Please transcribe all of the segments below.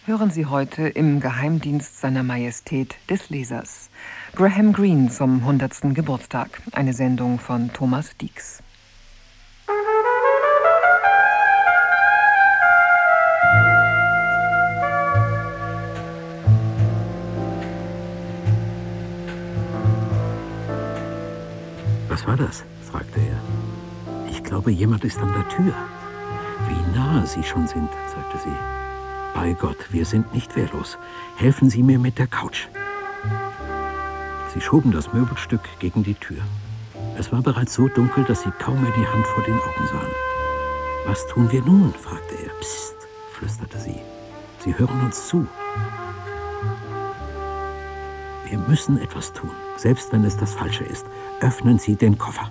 Hören Sie heute im Geheimdienst seiner Majestät des Lesers. Graham Greene zum 100. Geburtstag. Eine Sendung von Thomas Dix. Was war das? Fragte er. Ich glaube, jemand ist an der Tür. Wie nahe Sie schon sind, sagte sie. Bei Gott, wir sind nicht wehrlos. Helfen Sie mir mit der Couch. Sie schoben das Möbelstück gegen die Tür. Es war bereits so dunkel, dass sie kaum mehr die Hand vor den Augen sahen. Was tun wir nun? Fragte er. Psst, flüsterte sie. Sie hören uns zu. Wir müssen etwas tun, selbst wenn es das Falsche ist. Öffnen Sie den Koffer.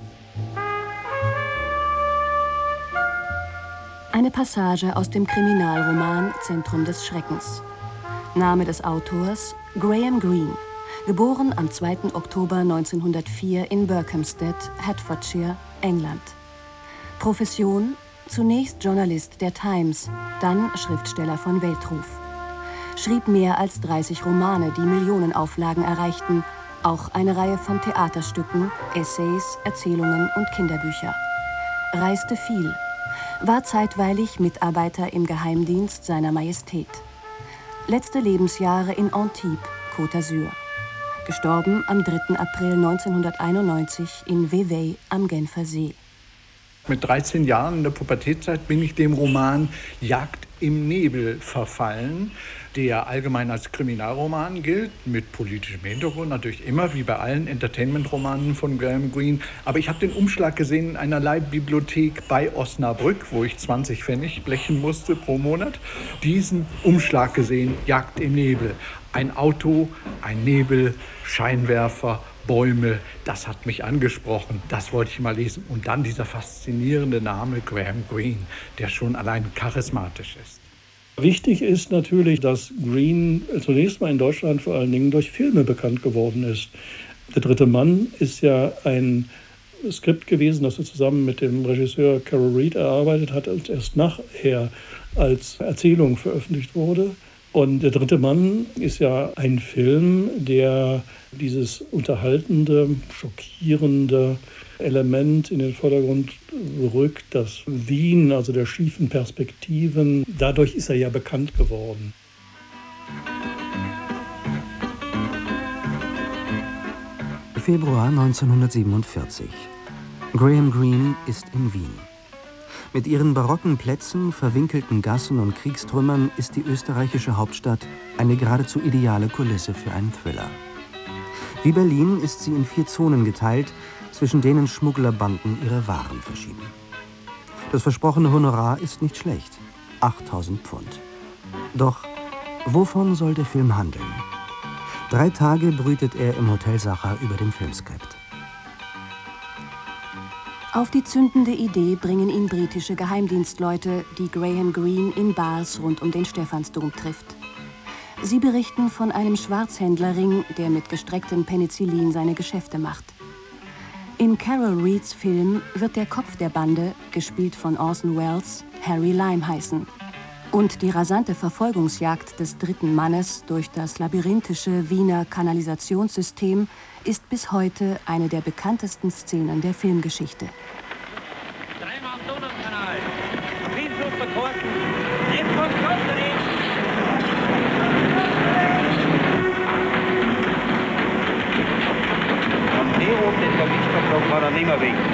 Eine Passage aus dem Kriminalroman Zentrum des Schreckens. Name des Autors Graham Greene, geboren am 2. Oktober 1904 in Berkhamsted, Hertfordshire, England. Profession: zunächst Journalist der Times, dann Schriftsteller von Weltruf. Schrieb mehr als 30 Romane, die Millionenauflagen erreichten, auch eine Reihe von Theaterstücken, Essays, Erzählungen und Kinderbücher. Reiste viel, war zeitweilig Mitarbeiter im Geheimdienst seiner Majestät. Letzte Lebensjahre in Antibes, Côte d'Azur. Gestorben am 3. April 1991 in Vevey am Genfer See. Mit 13 Jahren in der Pubertätzeit bin ich dem Roman Jagd im Nebel verfallen, der allgemein als Kriminalroman gilt, mit politischem Hintergrund, natürlich immer, wie bei allen Entertainment-Romanen von Graham Greene. Aber ich habe den Umschlag gesehen in einer Leihbibliothek bei Osnabrück, wo ich 20 Pfennig blechen musste pro Monat. Diesen Umschlag gesehen, Jagd im Nebel. Ein Auto, ein Nebel, Scheinwerfer, Bäume, das hat mich angesprochen, das wollte ich mal lesen. Und dann dieser faszinierende Name Graham Greene, der schon allein charismatisch ist. Wichtig ist natürlich, dass Greene zunächst mal in Deutschland vor allen Dingen durch Filme bekannt geworden ist. Der dritte Mann ist ja ein Skript gewesen, das er zusammen mit dem Regisseur Carol Reed erarbeitet hat und erst nachher als Erzählung veröffentlicht wurde. Und der dritte Mann ist ja ein Film, der dieses unterhaltende, schockierende Element in den Vordergrund rückt, das Wien, also der schiefen Perspektiven. Dadurch ist er ja bekannt geworden. Februar 1947. Graham Greene ist in Wien. Mit ihren barocken Plätzen, verwinkelten Gassen und Kriegstrümmern ist die österreichische Hauptstadt eine geradezu ideale Kulisse für einen Thriller. Wie Berlin ist sie in 4 Zonen geteilt, zwischen denen Schmugglerbanden ihre Waren verschieben. Das versprochene Honorar ist nicht schlecht: 8.000 Pfund. Doch wovon soll der Film handeln? 3 Tage brütet er im Hotel Sacher über dem Filmskript. Auf die zündende Idee bringen ihn britische Geheimdienstleute, die Graham Greene in Bars rund um den Stephansdom trifft. Sie berichten von einem Schwarzhändlerring, der mit gestrecktem Penicillin seine Geschäfte macht. In Carol Reeds Film wird der Kopf der Bande, gespielt von Orson Welles, Harry Lime heißen. Und die rasante Verfolgungsjagd des dritten Mannes durch das labyrinthische Wiener Kanalisationssystem ist bis heute eine der bekanntesten Szenen der Filmgeschichte. Dreimal am Donaukanal, Riesenfluss der Korken, Impfung Kosterin. Am die oben den Gewichtverbrauch war er nicht mehr weg.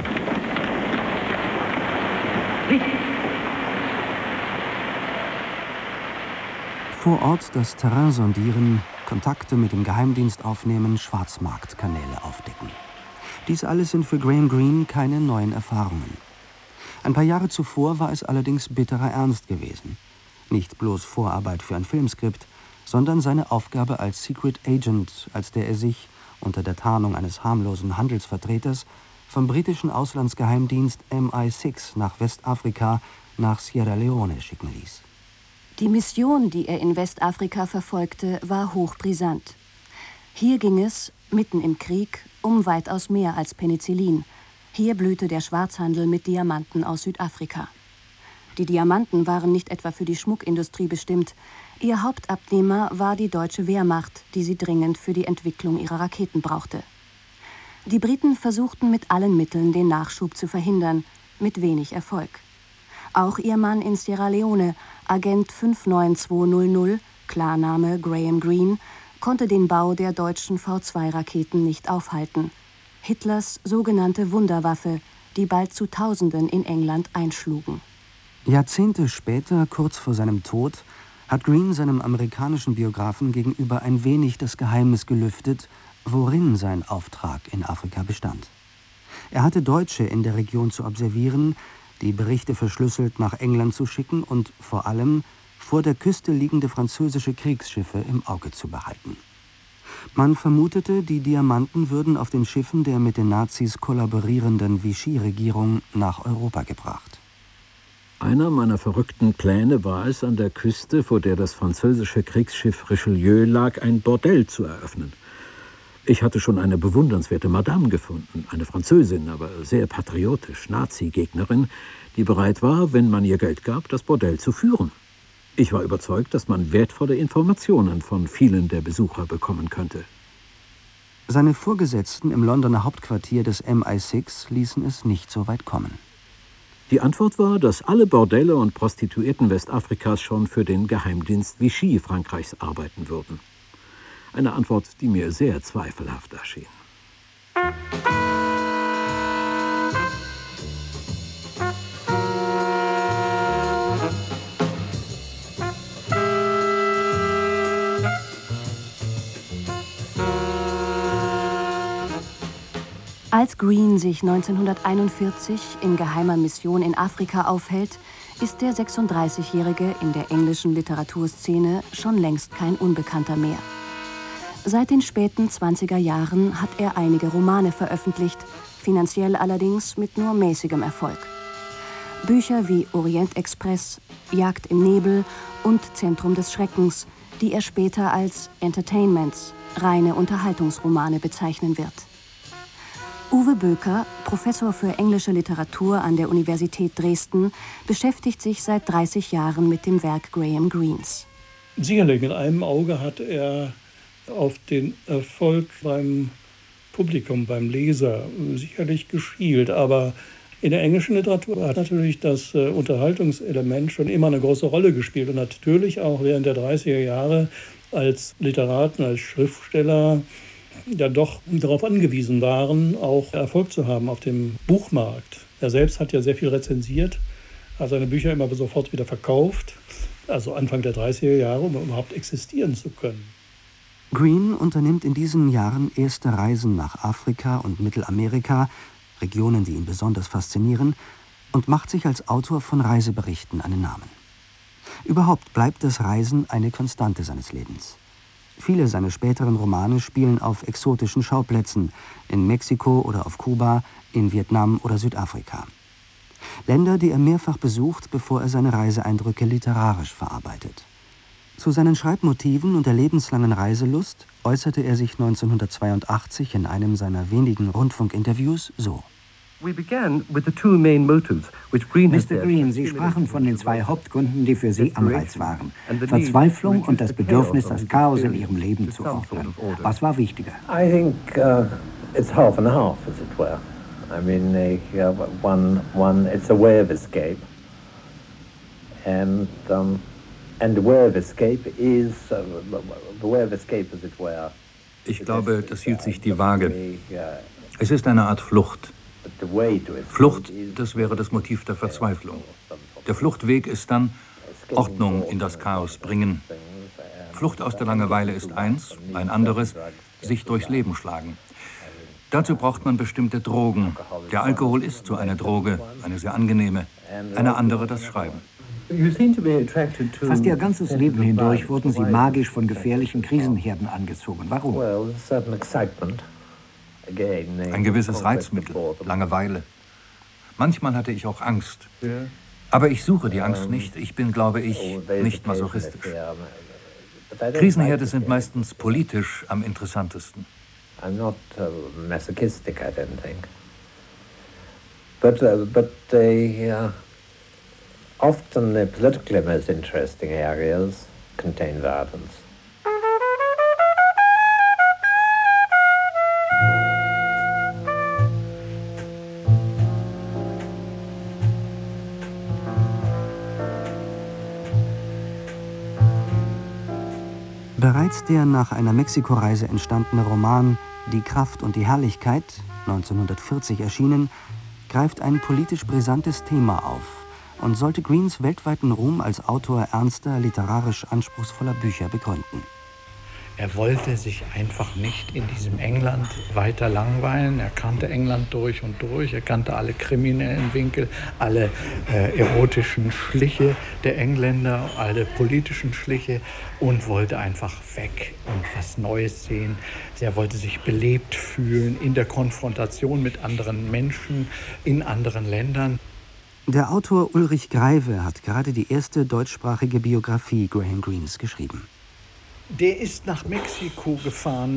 Vor Ort das Terrain sondieren, Kontakte mit dem Geheimdienst aufnehmen, Schwarzmarktkanäle aufdecken. Dies alles sind für Graham Greene keine neuen Erfahrungen. Ein paar Jahre zuvor war es allerdings bitterer Ernst gewesen. Nicht bloß Vorarbeit für ein Filmskript, sondern seine Aufgabe als Secret Agent, als der er sich, unter der Tarnung eines harmlosen Handelsvertreters, vom britischen Auslandsgeheimdienst MI6 nach Westafrika, nach Sierra Leone schicken ließ. Die Mission, die er in Westafrika verfolgte, war hochbrisant. Hier ging es, mitten im Krieg, um weitaus mehr als Penicillin. Hier blühte der Schwarzhandel mit Diamanten aus Südafrika. Die Diamanten waren nicht etwa für die Schmuckindustrie bestimmt. Ihr Hauptabnehmer war die deutsche Wehrmacht, die sie dringend für die Entwicklung ihrer Raketen brauchte. Die Briten versuchten mit allen Mitteln, den Nachschub zu verhindern, mit wenig Erfolg. Auch ihr Mann in Sierra Leone, Agent 59200, Klarname Graham Greene, konnte den Bau der deutschen V2-Raketen nicht aufhalten. Hitlers sogenannte Wunderwaffe, die bald zu Tausenden in England einschlugen. Jahrzehnte später, kurz vor seinem Tod, hat Greene seinem amerikanischen Biografen gegenüber ein wenig das Geheimnis gelüftet, worin sein Auftrag in Afrika bestand. Er hatte Deutsche in der Region zu observieren, die Berichte verschlüsselt nach England zu schicken und vor allem vor der Küste liegende französische Kriegsschiffe im Auge zu behalten. Man vermutete, die Diamanten würden auf den Schiffen der mit den Nazis kollaborierenden Vichy-Regierung nach Europa gebracht. Einer meiner verrückten Pläne war es, an der Küste, vor der das französische Kriegsschiff Richelieu lag, ein Bordell zu eröffnen. Ich hatte schon eine bewundernswerte Madame gefunden, eine Französin, aber sehr patriotisch, Nazi-Gegnerin, die bereit war, wenn man ihr Geld gab, das Bordell zu führen. Ich war überzeugt, dass man wertvolle Informationen von vielen der Besucher bekommen könnte. Seine Vorgesetzten im Londoner Hauptquartier des MI6 ließen es nicht so weit kommen. Die Antwort war, dass alle Bordelle und Prostituierten Westafrikas schon für den Geheimdienst Vichy Frankreichs arbeiten würden. Eine Antwort, die mir sehr zweifelhaft erschien. Als Greene sich 1941 in geheimer Mission in Afrika aufhält, ist der 36-Jährige in der englischen Literaturszene schon längst kein Unbekannter mehr. Seit den späten 20er Jahren hat er einige Romane veröffentlicht, finanziell allerdings mit nur mäßigem Erfolg. Bücher wie Orient-Express, Jagd im Nebel und Zentrum des Schreckens, die er später als Entertainments, reine Unterhaltungsromane bezeichnen wird. Uwe Böker, Professor für englische Literatur an der Universität Dresden, beschäftigt sich seit 30 Jahren mit dem Werk Graham Greenes. Sicherlich, mit einem Auge hat er auf den Erfolg beim Publikum, beim Leser sicherlich geschielt. Aber in der englischen Literatur hat natürlich das Unterhaltungselement schon immer eine große Rolle gespielt. Und natürlich auch während der 30er Jahre als Literaten, als Schriftsteller ja doch darauf angewiesen waren, auch Erfolg zu haben auf dem Buchmarkt. Er selbst hat ja sehr viel rezensiert, hat seine Bücher immer sofort wieder verkauft, also Anfang der 30er Jahre, um überhaupt existieren zu können. Greene unternimmt in diesen Jahren erste Reisen nach Afrika und Mittelamerika, Regionen, die ihn besonders faszinieren, und macht sich als Autor von Reiseberichten einen Namen. Überhaupt bleibt das Reisen eine Konstante seines Lebens. Viele seiner späteren Romane spielen auf exotischen Schauplätzen, in Mexiko oder auf Kuba, in Vietnam oder Südafrika. Länder, die er mehrfach besucht, bevor er seine Reiseeindrücke literarisch verarbeitet. Zu seinen Schreibmotiven und der lebenslangen Reiselust äußerte er sich 1982 in einem seiner wenigen Rundfunkinterviews so. Mr. Greene, Sie sprachen von den zwei Hauptgründen, die für Sie Anreiz waren. Verzweiflung und das Bedürfnis, das Chaos in Ihrem Leben zu ordnen. Was war wichtiger? I think it's half and half, as it were. I mean, it's a way of escape. And the way of escape is, the way of escape, as it were. Ich glaube, das hielt sich die Waage. Es ist eine Art Flucht. Flucht, das wäre das Motiv der Verzweiflung. Der Fluchtweg ist dann Ordnung in das Chaos bringen. Flucht aus der Langeweile ist eins, ein anderes, sich durchs Leben schlagen. Dazu braucht man bestimmte Drogen. Der Alkohol ist so eine Droge, eine sehr angenehme, eine andere das Schreiben. Fast Ihr ganzes Leben hindurch wurden Sie magisch von gefährlichen Krisenherden angezogen. Warum? Ein gewisses Reizmittel, Langeweile. Manchmal hatte ich auch Angst. Aber ich suche die Angst nicht. Ich bin, glaube ich, nicht masochistisch. Krisenherde sind meistens politisch am interessantesten. I'm not masochistic, I don't think. But they often the politically most interesting areas contain violence. Bereits der nach einer Mexiko-Reise entstandene Roman »Die Kraft und die Herrlichkeit«, 1940 erschienen, greift ein politisch brisantes Thema auf und sollte Greens weltweiten Ruhm als Autor ernster, literarisch anspruchsvoller Bücher begründen. Er wollte sich einfach nicht in diesem England weiter langweilen. Er kannte England durch und durch. Er kannte alle kriminellen Winkel, alle erotischen Schliche der Engländer, alle politischen Schliche und wollte einfach weg und was Neues sehen. Er wollte sich belebt fühlen in der Konfrontation mit anderen Menschen in anderen Ländern. Der Autor Ulrich Greive hat gerade die erste deutschsprachige Biografie Graham Greens geschrieben. Der ist nach Mexiko gefahren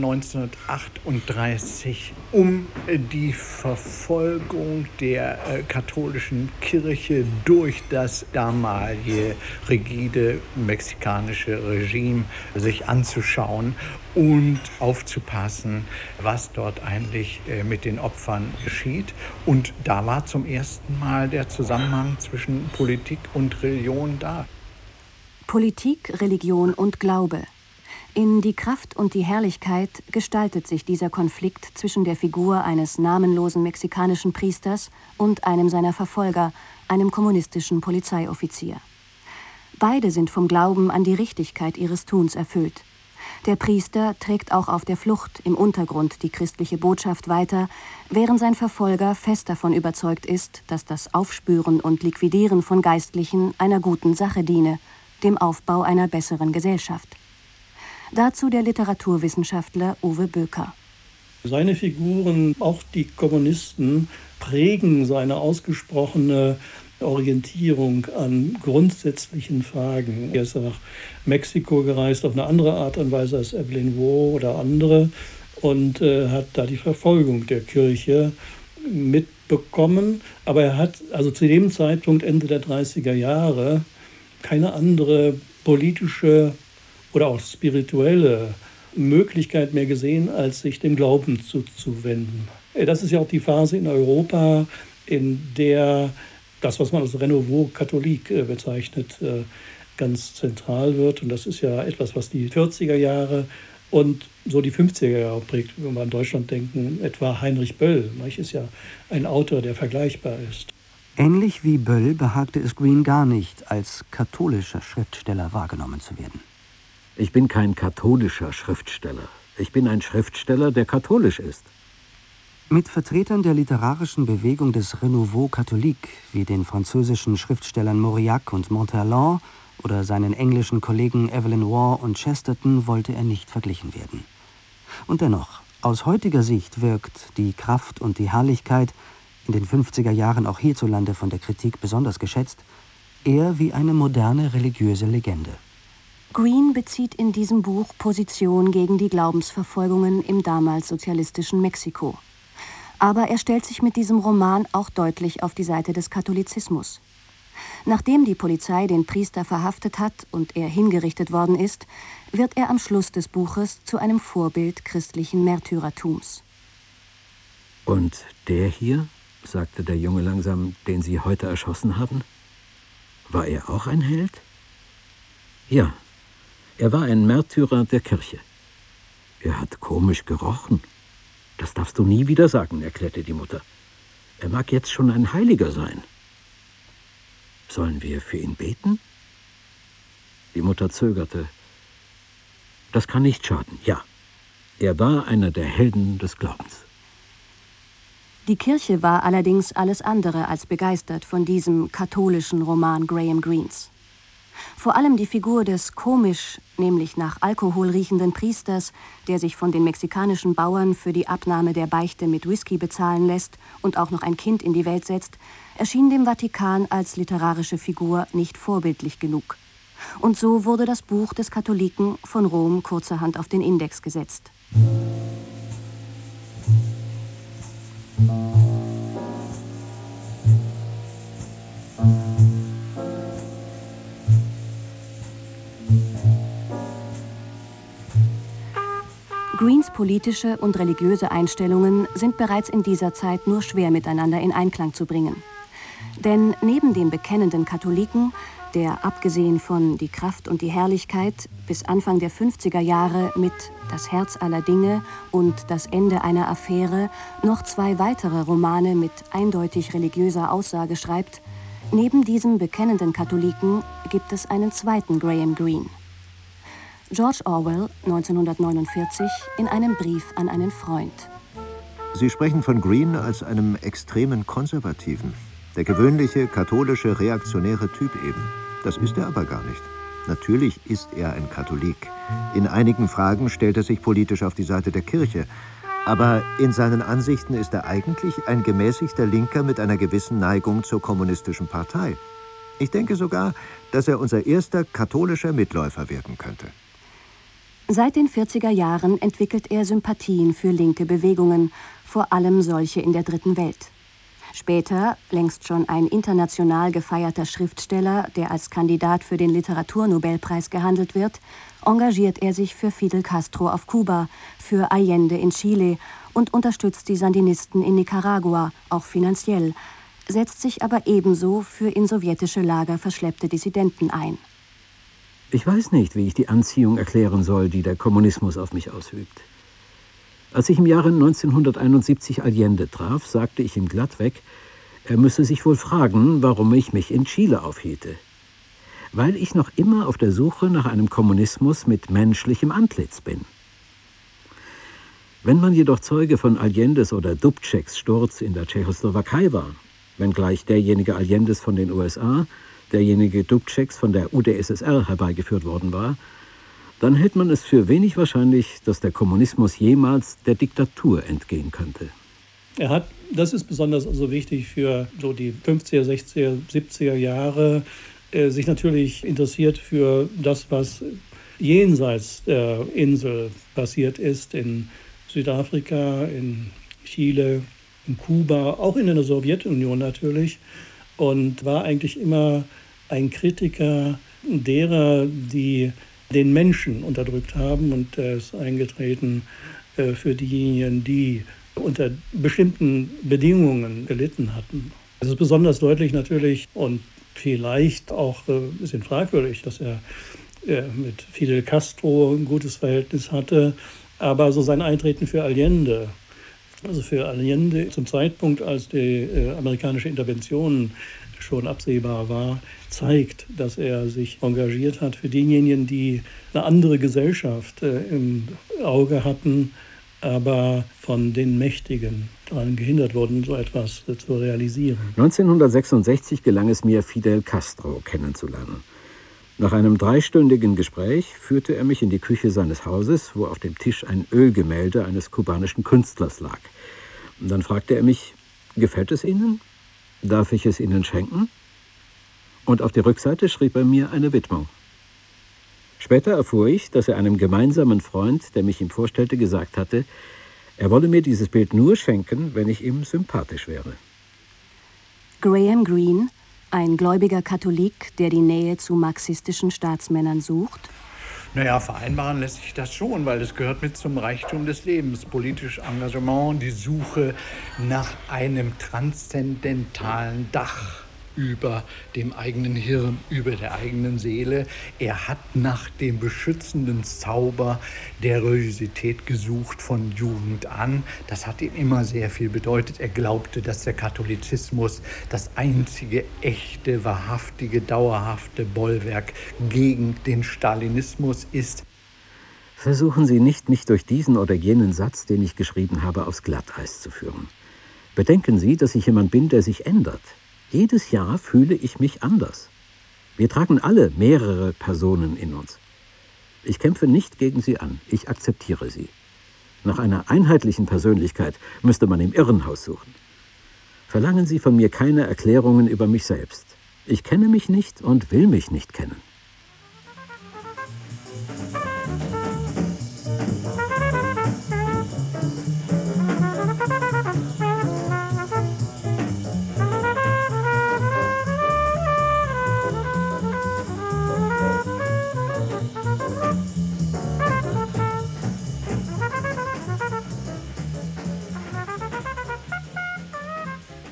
1938, um die Verfolgung der katholischen Kirche durch das damalige rigide mexikanische Regime sich anzuschauen und aufzupassen, was dort eigentlich mit den Opfern geschieht. Und da war zum ersten Mal der Zusammenhang zwischen Politik und Religion da. Politik, Religion und Glaube. In »Die Kraft und die Herrlichkeit« gestaltet sich dieser Konflikt zwischen der Figur eines namenlosen mexikanischen Priesters und einem seiner Verfolger, einem kommunistischen Polizeioffizier. Beide sind vom Glauben an die Richtigkeit ihres Tuns erfüllt. Der Priester trägt auch auf der Flucht im Untergrund die christliche Botschaft weiter, während sein Verfolger fest davon überzeugt ist, dass das Aufspüren und Liquidieren von Geistlichen einer guten Sache diene, dem Aufbau einer besseren Gesellschaft. Dazu der Literaturwissenschaftler Uwe Böker. Seine Figuren, auch die Kommunisten, prägen seine ausgesprochene Orientierung an grundsätzlichen Fragen. Er ist nach Mexiko gereist auf eine andere Art und Weise als Evelyn Waugh oder andere und hat da die Verfolgung der Kirche mitbekommen. Aber er hat also zu dem Zeitpunkt, Ende der 30er Jahre, keine andere politische oder auch spirituelle Möglichkeit mehr gesehen, als sich dem Glauben zuzuwenden. Das ist ja auch die Phase in Europa, in der das, was man als Renouveau catholique bezeichnet, ganz zentral wird. Und das ist ja etwas, was die 40er Jahre und so die 50er Jahre prägt. Wenn wir an Deutschland denken, etwa Heinrich Böll, ist ja ein Autor, der vergleichbar ist. Ähnlich wie Böll behagte es Green gar nicht, als katholischer Schriftsteller wahrgenommen zu werden. Ich bin kein katholischer Schriftsteller. Ich bin ein Schriftsteller, der katholisch ist. Mit Vertretern der literarischen Bewegung des Renouveau catholique, wie den französischen Schriftstellern Mauriac und Montalon oder seinen englischen Kollegen Evelyn Waugh und Chesterton, wollte er nicht verglichen werden. Und dennoch, aus heutiger Sicht wirkt »Die Kraft und die Herrlichkeit«, in den 50er Jahren auch hierzulande von der Kritik besonders geschätzt, eher wie eine moderne religiöse Legende. Green bezieht in diesem Buch Position gegen die Glaubensverfolgungen im damals sozialistischen Mexiko. Aber er stellt sich mit diesem Roman auch deutlich auf die Seite des Katholizismus. Nachdem die Polizei den Priester verhaftet hat und er hingerichtet worden ist, wird er am Schluss des Buches zu einem Vorbild christlichen Märtyrertums. Und der hier, sagte der Junge langsam, den Sie heute erschossen haben, war er auch ein Held? Ja. Er war ein Märtyrer der Kirche. Er hat komisch gerochen. Das darfst du nie wieder sagen, erklärte die Mutter. Er mag jetzt schon ein Heiliger sein. Sollen wir für ihn beten? Die Mutter zögerte. Das kann nicht schaden, ja. Er war einer der Helden des Glaubens. Die Kirche war allerdings alles andere als begeistert von diesem katholischen Roman Graham Greens. Vor allem die Figur des komisch, nämlich nach Alkohol riechenden Priesters, der sich von den mexikanischen Bauern für die Abnahme der Beichte mit Whisky bezahlen lässt und auch noch ein Kind in die Welt setzt, erschien dem Vatikan als literarische Figur nicht vorbildlich genug. Und so wurde das Buch des Katholiken von Rom kurzerhand auf den Index gesetzt. Greens politische und religiöse Einstellungen sind bereits in dieser Zeit nur schwer miteinander in Einklang zu bringen. Denn neben dem bekennenden Katholiken, der abgesehen von Die Kraft und die Herrlichkeit bis Anfang der 50er Jahre mit Das Herz aller Dinge und Das Ende einer Affäre noch 2 weitere Romane mit eindeutig religiöser Aussage schreibt, neben diesem bekennenden Katholiken gibt es einen zweiten Graham Greene. George Orwell, 1949, in einem Brief an einen Freund. Sie sprechen von Greene als einem extremen Konservativen. Der gewöhnliche, katholische, reaktionäre Typ eben. Das ist er aber gar nicht. Natürlich ist er ein Katholik. In einigen Fragen stellt er sich politisch auf die Seite der Kirche. Aber in seinen Ansichten ist er eigentlich ein gemäßigter Linker mit einer gewissen Neigung zur kommunistischen Partei. Ich denke sogar, dass er unser erster katholischer Mitläufer werden könnte. Seit den 40er Jahren entwickelt er Sympathien für linke Bewegungen, vor allem solche in der Dritten Welt. Später, längst schon ein international gefeierter Schriftsteller, der als Kandidat für den Literaturnobelpreis gehandelt wird, engagiert er sich für Fidel Castro auf Kuba, für Allende in Chile und unterstützt die Sandinisten in Nicaragua, auch finanziell, setzt sich aber ebenso für in sowjetische Lager verschleppte Dissidenten ein. Ich weiß nicht, wie ich die Anziehung erklären soll, die der Kommunismus auf mich ausübt. Als ich im Jahre 1971 Allende traf, sagte ich ihm glattweg, er müsse sich wohl fragen, warum ich mich in Chile aufhielte. Weil ich noch immer auf der Suche nach einem Kommunismus mit menschlichem Antlitz bin. Wenn man jedoch Zeuge von Allendes oder Dubčeks Sturz in der Tschechoslowakei war, wenngleich derjenige Allendes von den USA, derjenige Dubčeks von der UdSSR herbeigeführt worden war, dann hält man es für wenig wahrscheinlich, dass der Kommunismus jemals der Diktatur entgehen könnte. Er hat, das ist besonders also wichtig für so die 50er, 60er, 70er Jahre, sich natürlich interessiert für das, was jenseits der Insel passiert ist, in Südafrika, in Chile, in Kuba, auch in der Sowjetunion natürlich, und war eigentlich immer ein Kritiker derer, die den Menschen unterdrückt haben, und er ist eingetreten für diejenigen, die unter bestimmten Bedingungen gelitten hatten. Es ist besonders deutlich natürlich und vielleicht auch ein bisschen fragwürdig, dass er mit Fidel Castro ein gutes Verhältnis hatte, aber so sein Eintreten für Allende, also für Allende zum Zeitpunkt, als die amerikanische Intervention schon absehbar war, zeigt, dass er sich engagiert hat für diejenigen, die eine andere Gesellschaft im Auge hatten, aber von den Mächtigen daran gehindert wurden, so etwas zu realisieren. 1966 gelang es mir, Fidel Castro kennenzulernen. Nach einem 3-stündigen Gespräch führte er mich in die Küche seines Hauses, wo auf dem Tisch ein Ölgemälde eines kubanischen Künstlers lag. Und dann fragte er mich, gefällt es Ihnen? Darf ich es Ihnen schenken? Und auf die Rückseite schrieb er mir eine Widmung. Später erfuhr ich, dass er einem gemeinsamen Freund, der mich ihm vorstellte, gesagt hatte, er wolle mir dieses Bild nur schenken, wenn ich ihm sympathisch wäre. Graham Greene, ein gläubiger Katholik, der die Nähe zu marxistischen Staatsmännern sucht? Naja, vereinbaren lässt sich das schon, weil es gehört mit zum Reichtum des Lebens. Politisches Engagement, die Suche nach einem transzendentalen Dach über dem eigenen Hirn, über der eigenen Seele. Er hat nach dem beschützenden Zauber der Religiosität gesucht von Jugend an. Das hat ihm immer sehr viel bedeutet. Er glaubte, dass der Katholizismus das einzige echte, wahrhaftige, dauerhafte Bollwerk gegen den Stalinismus ist. Versuchen Sie nicht, mich durch diesen oder jenen Satz, den ich geschrieben habe, aufs Glatteis zu führen. Bedenken Sie, dass ich jemand bin, der sich ändert. Jedes Jahr fühle ich mich anders. Wir tragen alle mehrere Personen in uns. Ich kämpfe nicht gegen sie an, ich akzeptiere sie. Nach einer einheitlichen Persönlichkeit müsste man im Irrenhaus suchen. Verlangen Sie von mir keine Erklärungen über mich selbst. Ich kenne mich nicht und will mich nicht kennen.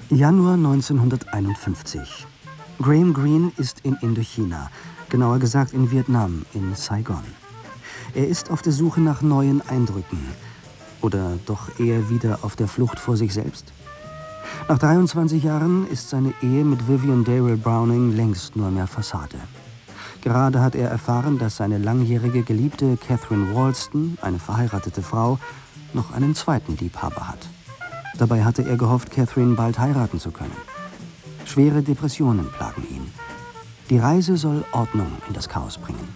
Januar 1951. Graham Greene ist in Indochina, genauer gesagt in Vietnam, in Saigon. Er ist auf der Suche nach neuen Eindrücken. Oder doch eher wieder auf der Flucht vor sich selbst? Nach 23 Jahren ist seine Ehe mit Vivian Darrell Browning längst nur mehr Fassade. Gerade hat er erfahren, dass seine langjährige Geliebte Catherine Walston, eine verheiratete Frau, noch einen zweiten Liebhaber hat. Dabei hatte er gehofft, Catherine bald heiraten zu können. Schwere Depressionen plagen ihn. Die Reise soll Ordnung in das Chaos bringen.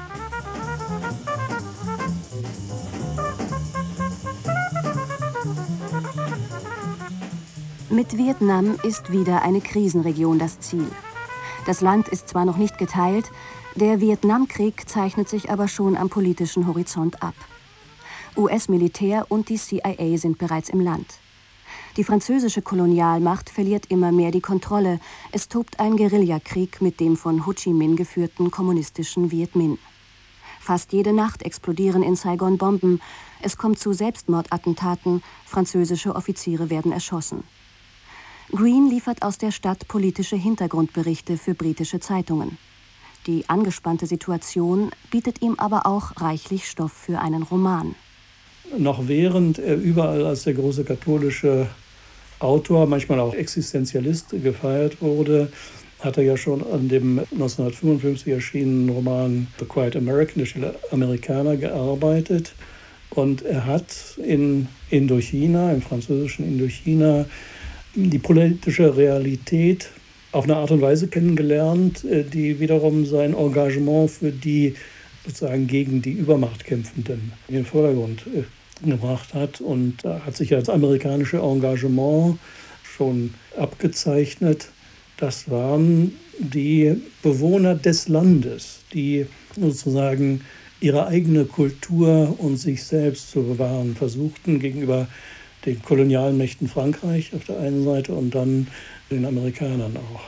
Mit Vietnam ist wieder eine Krisenregion das Ziel. Das Land ist zwar noch nicht geteilt, der Vietnamkrieg zeichnet sich aber schon am politischen Horizont ab. US-Militär und die CIA sind bereits im Land. Die französische Kolonialmacht verliert immer mehr die Kontrolle. Es tobt ein Guerillakrieg mit dem von Ho Chi Minh geführten kommunistischen Viet Minh. Fast jede Nacht explodieren in Saigon Bomben. Es kommt zu Selbstmordattentaten. Französische Offiziere werden erschossen. Greene liefert aus der Stadt politische Hintergrundberichte für britische Zeitungen. Die angespannte Situation bietet ihm aber auch reichlich Stoff für einen Roman. Noch während er überall als der große katholische Autor, manchmal auch Existenzialist, gefeiert wurde, hat er ja schon an dem 1955 erschienenen Roman The Quiet American, der Stille Amerikaner, gearbeitet. Und er hat in Indochina, im französischen Indochina, die politische Realität auf eine Art und Weise kennengelernt, die wiederum sein Engagement für die sozusagen gegen die Übermacht Kämpfenden in den Vordergrund gebracht hat. Und da hat sich das amerikanische Engagement schon abgezeichnet. Das waren die Bewohner des Landes, die sozusagen ihre eigene Kultur und sich selbst zu bewahren versuchten gegenüber den Kolonialmächten Frankreich auf der einen Seite und dann den Amerikanern auch.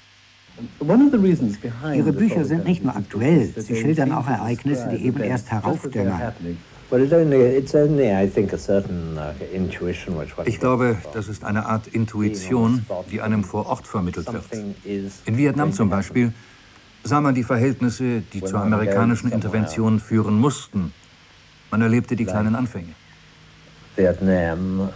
Ihre Bücher sind nicht nur aktuell, sie schildern auch Ereignisse, die eben erst heraufdämmern. Ich glaube, das ist eine Art Intuition, die einem vor Ort vermittelt wird. In Vietnam zum Beispiel sah man die Verhältnisse, die zur amerikanischen Intervention führen mussten. Man erlebte die kleinen Anfänge. Vietnam,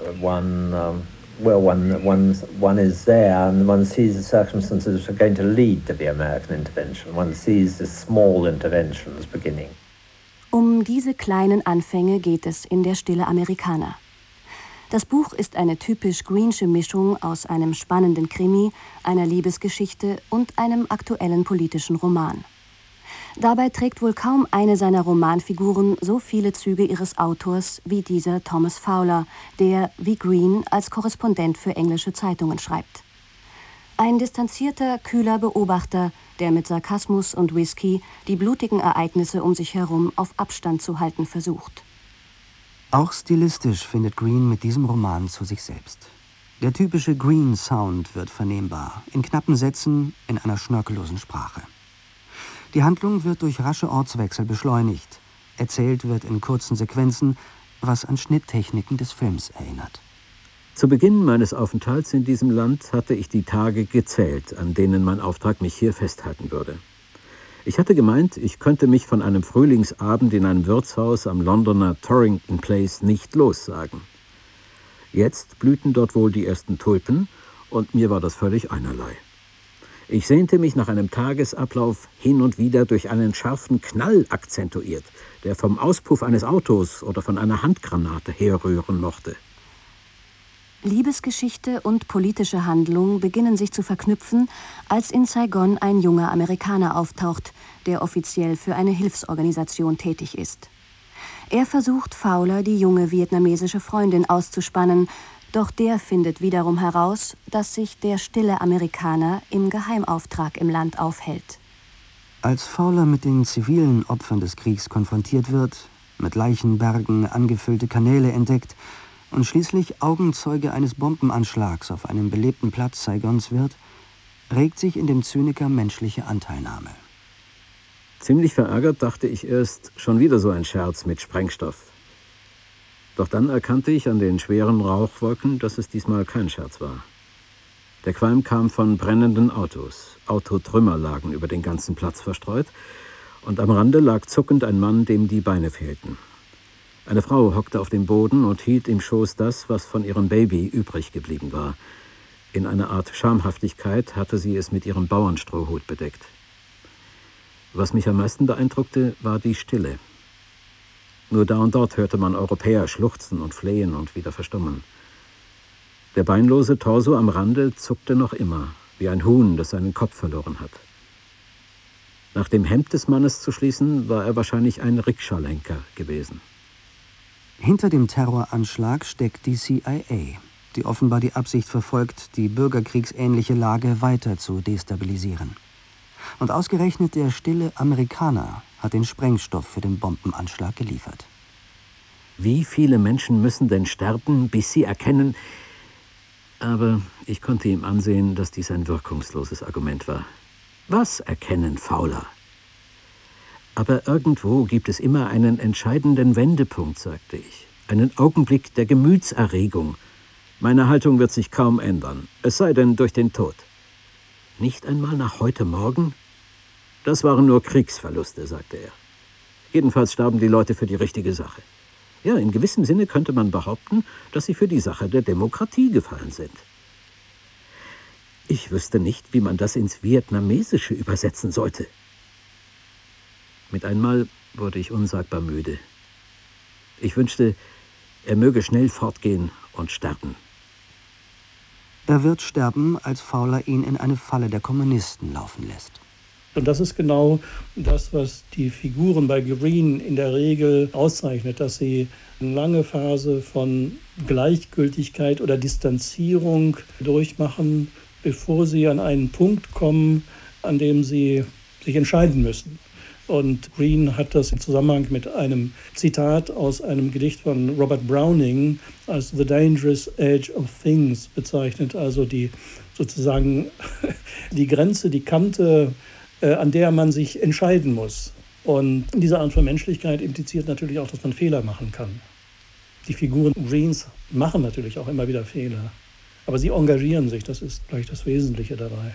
one is there and one sees the circumstances which are going to lead to the American intervention. One sees the small interventions beginning. Um diese kleinen Anfänge geht es in der Stille Amerikaner. Das Buch ist eine typisch Green'sche Mischung aus einem spannenden Krimi, einer Liebesgeschichte und einem aktuellen politischen Roman. Dabei trägt wohl kaum eine seiner Romanfiguren so viele Züge ihres Autors wie dieser Thomas Fowler, der, wie Greene, als Korrespondent für englische Zeitungen schreibt. Ein distanzierter, kühler Beobachter, der mit Sarkasmus und Whisky die blutigen Ereignisse um sich herum auf Abstand zu halten versucht. Auch stilistisch findet Greene mit diesem Roman zu sich selbst. Der typische Greene-Sound wird vernehmbar, in knappen Sätzen, in einer schnörkellosen Sprache. Die Handlung wird durch rasche Ortswechsel beschleunigt. Erzählt wird in kurzen Sequenzen, was an Schnitttechniken des Films erinnert. Zu Beginn meines Aufenthalts in diesem Land hatte ich die Tage gezählt, an denen mein Auftrag mich hier festhalten würde. Ich hatte gemeint, ich könnte mich von einem Frühlingsabend in einem Wirtshaus am Londoner Torrington Place nicht lossagen. Jetzt blühten dort wohl die ersten Tulpen und mir war das völlig einerlei. Ich sehnte mich nach einem Tagesablauf hin und wieder durch einen scharfen Knall akzentuiert, der vom Auspuff eines Autos oder von einer Handgranate herrühren mochte. Liebesgeschichte und politische Handlung beginnen sich zu verknüpfen, als in Saigon ein junger Amerikaner auftaucht, der offiziell für eine Hilfsorganisation tätig ist. Er versucht, Fowler die junge vietnamesische Freundin auszuspannen, doch der findet wiederum heraus, dass sich der stille Amerikaner im Geheimauftrag im Land aufhält. Als Fowler mit den zivilen Opfern des Kriegs konfrontiert wird, mit Leichenbergen angefüllte Kanäle entdeckt und schließlich Augenzeuge eines Bombenanschlags auf einem belebten Platz Saigons wird, regt sich in dem Zyniker menschliche Anteilnahme. Ziemlich verärgert dachte ich erst, schon wieder so ein Scherz mit Sprengstoff. Doch dann erkannte ich an den schweren Rauchwolken, dass es diesmal kein Scherz war. Der Qualm kam von brennenden Autos. Autotrümmer lagen über den ganzen Platz verstreut und am Rande lag zuckend ein Mann, dem die Beine fehlten. Eine Frau hockte auf dem Boden und hielt im Schoß das, was von ihrem Baby übrig geblieben war. In einer Art Schamhaftigkeit hatte sie es mit ihrem Bauernstrohhut bedeckt. Was mich am meisten beeindruckte, war die Stille. Nur da und dort hörte man Europäer schluchzen und flehen und wieder verstummen. Der beinlose Torso am Rande zuckte noch immer, wie ein Huhn, das seinen Kopf verloren hat. Nach dem Hemd des Mannes zu schließen, war er wahrscheinlich ein Rikscha-Lenker gewesen. Hinter dem Terroranschlag steckt die CIA, die offenbar die Absicht verfolgt, die bürgerkriegsähnliche Lage weiter zu destabilisieren. Und ausgerechnet der stille Amerikaner hat den Sprengstoff für den Bombenanschlag geliefert. Wie viele Menschen müssen denn sterben, bis sie erkennen... Aber ich konnte ihm ansehen, dass dies ein wirkungsloses Argument war. Was erkennen, Fauler? Aber irgendwo gibt es immer einen entscheidenden Wendepunkt, sagte ich. Einen Augenblick der Gemütserregung. Meine Haltung wird sich kaum ändern, es sei denn durch den Tod. Nicht einmal nach heute Morgen? Das waren nur Kriegsverluste, sagte er. Jedenfalls starben die Leute für die richtige Sache. Ja, in gewissem Sinne könnte man behaupten, dass sie für die Sache der Demokratie gefallen sind. Ich wüsste nicht, wie man das ins Vietnamesische übersetzen sollte. Mit einmal wurde ich unsagbar müde. Ich wünschte, er möge schnell fortgehen und sterben. Er wird sterben, als Fowler ihn in eine Falle der Kommunisten laufen lässt. Und das ist genau das, was die Figuren bei Green in der Regel auszeichnet, dass sie eine lange Phase von Gleichgültigkeit oder Distanzierung durchmachen, bevor sie an einen Punkt kommen, an dem sie sich entscheiden müssen. Und Green hat das im Zusammenhang mit einem Zitat aus einem Gedicht von Robert Browning als The Dangerous Edge of Things bezeichnet, also die sozusagen die Grenze, die Kante, an der man sich entscheiden muss. Und diese Art von Menschlichkeit impliziert natürlich auch, dass man Fehler machen kann. Die Figuren Greens machen natürlich auch immer wieder Fehler, aber sie engagieren sich, das ist gleich das Wesentliche dabei.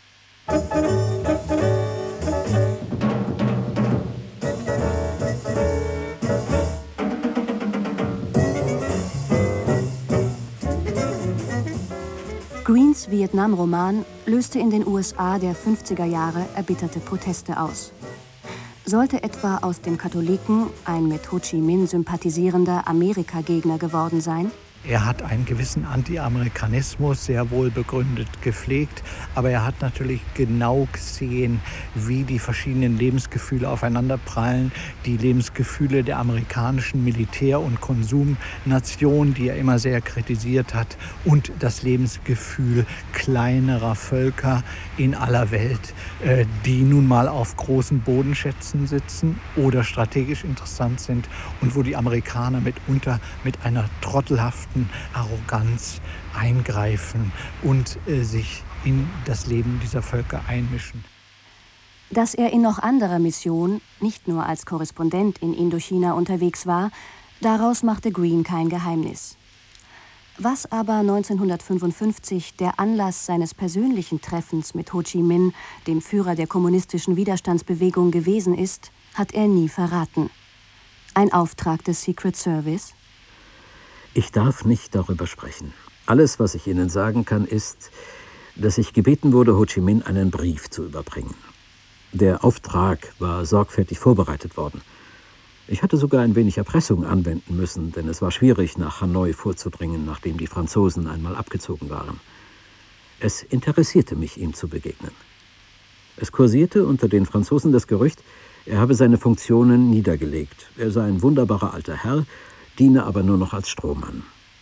Greens Vietnam-Roman löste in den USA der 50er Jahre erbitterte Proteste aus. Sollte etwa aus dem Katholiken ein mit Ho Chi Minh sympathisierender Amerika-Gegner geworden sein? Er hat einen gewissen Anti-Amerikanismus sehr wohl begründet gepflegt, aber er hat natürlich genau gesehen, wie die verschiedenen Lebensgefühle aufeinanderprallen. Die Lebensgefühle der amerikanischen Militär- und Konsumnation, die er immer sehr kritisiert hat, und das Lebensgefühl kleinerer Völker in aller Welt, die nun mal auf großen Bodenschätzen sitzen oder strategisch interessant sind und wo die Amerikaner mitunter mit einer trottelhaften Arroganz eingreifen und sich in das Leben dieser Völker einmischen. Dass er in noch anderer Mission, nicht nur als Korrespondent in Indochina unterwegs war, daraus machte Green kein Geheimnis. Was aber 1955 der Anlass seines persönlichen Treffens mit Ho Chi Minh, dem Führer der kommunistischen Widerstandsbewegung, gewesen ist, hat er nie verraten. Ein Auftrag des Secret Service? Ich darf nicht darüber sprechen. Alles, was ich Ihnen sagen kann, ist, dass ich gebeten wurde, Ho Chi Minh einen Brief zu überbringen. Der Auftrag war sorgfältig vorbereitet worden. Ich hatte sogar ein wenig Erpressung anwenden müssen, denn es war schwierig, nach Hanoi vorzudringen, nachdem die Franzosen einmal abgezogen waren. Es interessierte mich, ihm zu begegnen. Es kursierte unter den Franzosen das Gerücht, er habe seine Funktionen niedergelegt. Er sei ein wunderbarer alter Herr, diene aber nur noch als Strohmann.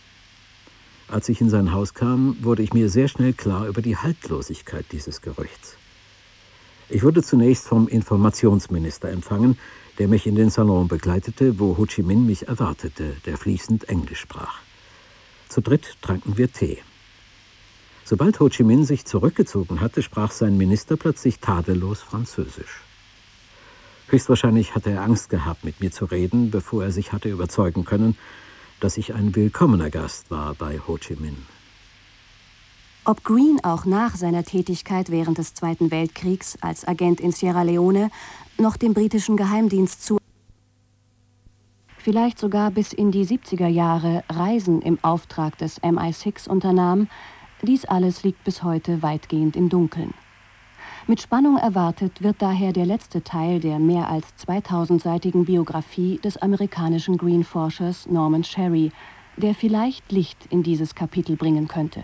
Als ich in sein Haus kam, wurde ich mir sehr schnell klar über die Haltlosigkeit dieses Gerüchts. Ich wurde zunächst vom Informationsminister empfangen, der mich in den Salon begleitete, wo Ho Chi Minh mich erwartete, der fließend Englisch sprach. Zu dritt tranken wir Tee. Sobald Ho Chi Minh sich zurückgezogen hatte, sprach sein Minister plötzlich tadellos Französisch. Höchstwahrscheinlich hatte er Angst gehabt, mit mir zu reden, bevor er sich hatte überzeugen können, dass ich ein willkommener Gast war bei Ho Chi Minh. Ob Green auch nach seiner Tätigkeit während des Zweiten Weltkriegs als Agent in Sierra Leone noch dem britischen Geheimdienst vielleicht sogar bis in die 70er Jahre Reisen im Auftrag des MI6 unternahm, dies alles liegt bis heute weitgehend im Dunkeln. Mit Spannung erwartet wird daher der letzte Teil der mehr als 2000-seitigen Biografie des amerikanischen Green-Forschers Norman Sherry, der vielleicht Licht in dieses Kapitel bringen könnte.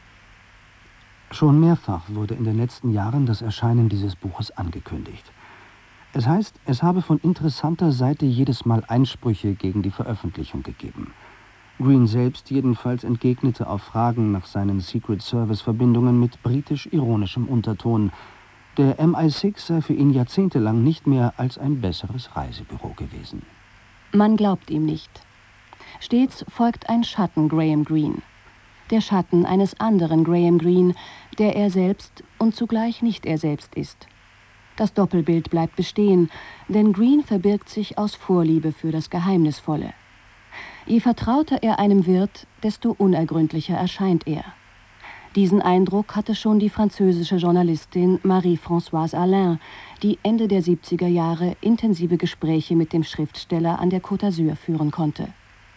Schon mehrfach wurde in den letzten Jahren das Erscheinen dieses Buches angekündigt. Es heißt, es habe von interessanter Seite jedes Mal Einsprüche gegen die Veröffentlichung gegeben. Green selbst jedenfalls entgegnete auf Fragen nach seinen Secret-Service-Verbindungen mit britisch-ironischem Unterton. Der MI6 sei für ihn jahrzehntelang nicht mehr als ein besseres Reisebüro gewesen. Man glaubt ihm nicht. Stets folgt ein Schatten Graham Greene. Der Schatten eines anderen Graham Greene, der er selbst und zugleich nicht er selbst ist. Das Doppelbild bleibt bestehen, denn Greene verbirgt sich aus Vorliebe für das Geheimnisvolle. Je vertrauter er einem wird, desto unergründlicher erscheint er. Diesen Eindruck hatte schon die französische Journalistin Marie-Françoise Alain, die Ende der 70er Jahre intensive Gespräche mit dem Schriftsteller an der Côte d'Azur führen konnte.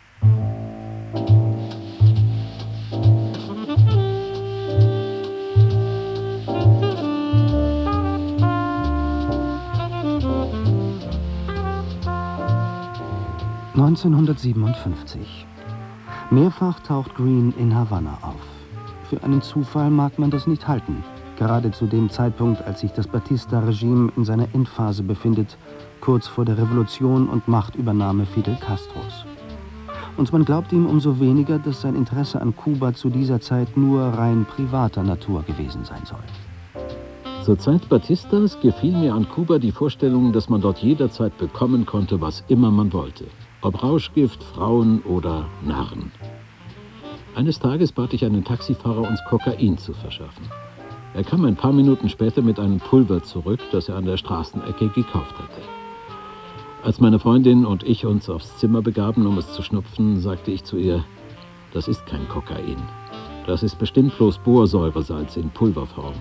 (1957) Mehrfach taucht Greene in Havanna auf. Für einen Zufall mag man das nicht halten, gerade zu dem Zeitpunkt, als sich das Batista-Regime in seiner Endphase befindet, kurz vor der Revolution und Machtübernahme Fidel Castros. Und man glaubt ihm umso weniger, dass sein Interesse an Kuba zu dieser Zeit nur rein privater Natur gewesen sein soll. Zur Zeit Batistas gefiel mir an Kuba die Vorstellung, dass man dort jederzeit bekommen konnte, was immer man wollte. Ob Rauschgift, Frauen oder Narren. Eines Tages bat ich einen Taxifahrer, uns Kokain zu verschaffen. Er kam ein paar Minuten später mit einem Pulver zurück, das er an der Straßenecke gekauft hatte. Als meine Freundin und ich uns aufs Zimmer begaben, um es zu schnupfen, sagte ich zu ihr, das ist kein Kokain. Das ist bestimmt bloß Borsäuresalz in Pulverform.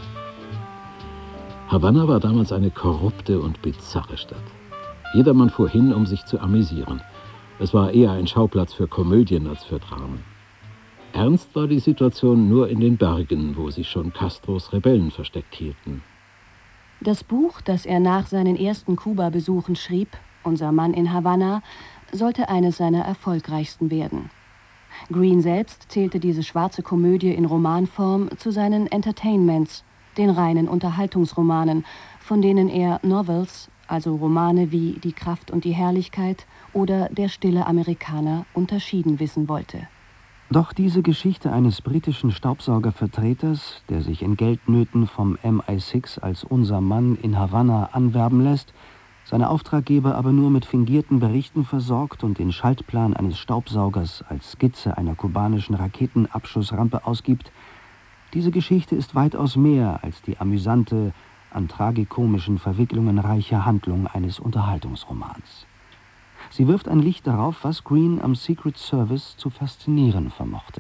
Havanna war damals eine korrupte und bizarre Stadt. Jedermann fuhr hin, um sich zu amüsieren. Es war eher ein Schauplatz für Komödien als für Dramen. Ernst war die Situation nur in den Bergen, wo sich schon Castros Rebellen versteckt hielten. Das Buch, das er nach seinen ersten Kuba-Besuchen schrieb, Unser Mann in Havanna, sollte eines seiner erfolgreichsten werden. Greene selbst zählte diese schwarze Komödie in Romanform zu seinen Entertainments, den reinen Unterhaltungsromanen, von denen er Novels, also Romane wie Die Kraft und die Herrlichkeit oder Der stille Amerikaner, unterschieden wissen wollte. Doch diese Geschichte eines britischen Staubsaugervertreters, der sich in Geldnöten vom MI6 als Unser Mann in Havanna anwerben lässt, seine Auftraggeber aber nur mit fingierten Berichten versorgt und den Schaltplan eines Staubsaugers als Skizze einer kubanischen Raketenabschussrampe ausgibt, diese Geschichte ist weitaus mehr als die amüsante, an tragikomischen Verwicklungen reiche Handlung eines Unterhaltungsromans. Sie wirft ein Licht darauf, was Greene am Secret Service zu faszinieren vermochte.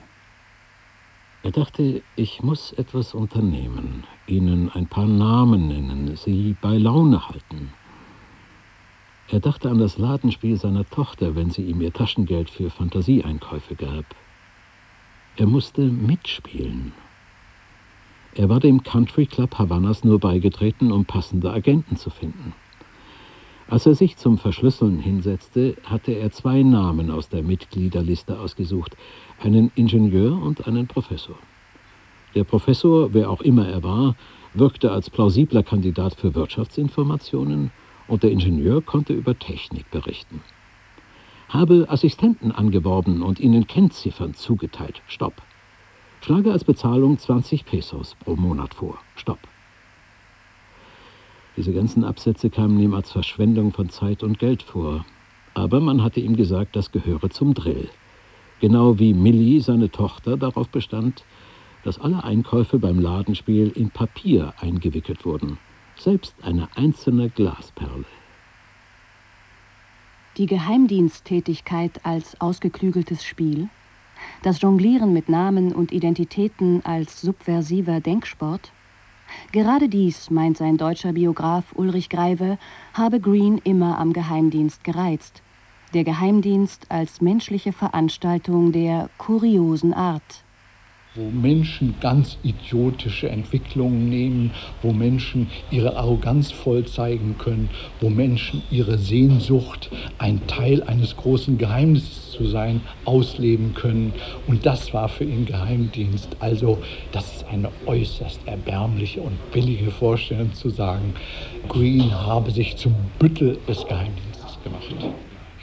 Er dachte, ich muss etwas unternehmen, ihnen ein paar Namen nennen, sie bei Laune halten. Er dachte an das Ladenspiel seiner Tochter, wenn sie ihm ihr Taschengeld für Fantasieeinkäufe gab. Er musste mitspielen. Er war dem Country Club Havannas nur beigetreten, um passende Agenten zu finden. Als er sich zum Verschlüsseln hinsetzte, hatte er 2 Namen aus der Mitgliederliste ausgesucht, einen Ingenieur und einen Professor. Der Professor, wer auch immer er war, wirkte als plausibler Kandidat für Wirtschaftsinformationen und der Ingenieur konnte über Technik berichten. Habe Assistenten angeworben und ihnen Kennziffern zugeteilt. Stopp. Schlage als Bezahlung 20 Pesos pro Monat vor. Stopp. Diese ganzen Absätze kamen ihm als Verschwendung von Zeit und Geld vor. Aber man hatte ihm gesagt, das gehöre zum Drill. Genau wie Millie, seine Tochter, darauf bestand, dass alle Einkäufe beim Ladenspiel in Papier eingewickelt wurden. Selbst eine einzelne Glasperle. Die Geheimdiensttätigkeit als ausgeklügeltes Spiel? Das Jonglieren mit Namen und Identitäten als subversiver Denksport? Gerade dies, meint sein deutscher Biograf Ulrich Greive, habe Green immer am Geheimdienst gereizt. Der Geheimdienst als menschliche Veranstaltung der kuriosen Art. Wo Menschen ganz idiotische Entwicklungen nehmen, wo Menschen ihre Arroganz voll zeigen können, wo Menschen ihre Sehnsucht, ein Teil eines großen Geheimnisses zu sein, ausleben können. Und das war für ihn Geheimdienst. Also das ist eine äußerst erbärmliche und billige Vorstellung zu sagen, Green habe sich zum Büttel des Geheimdienstes gemacht.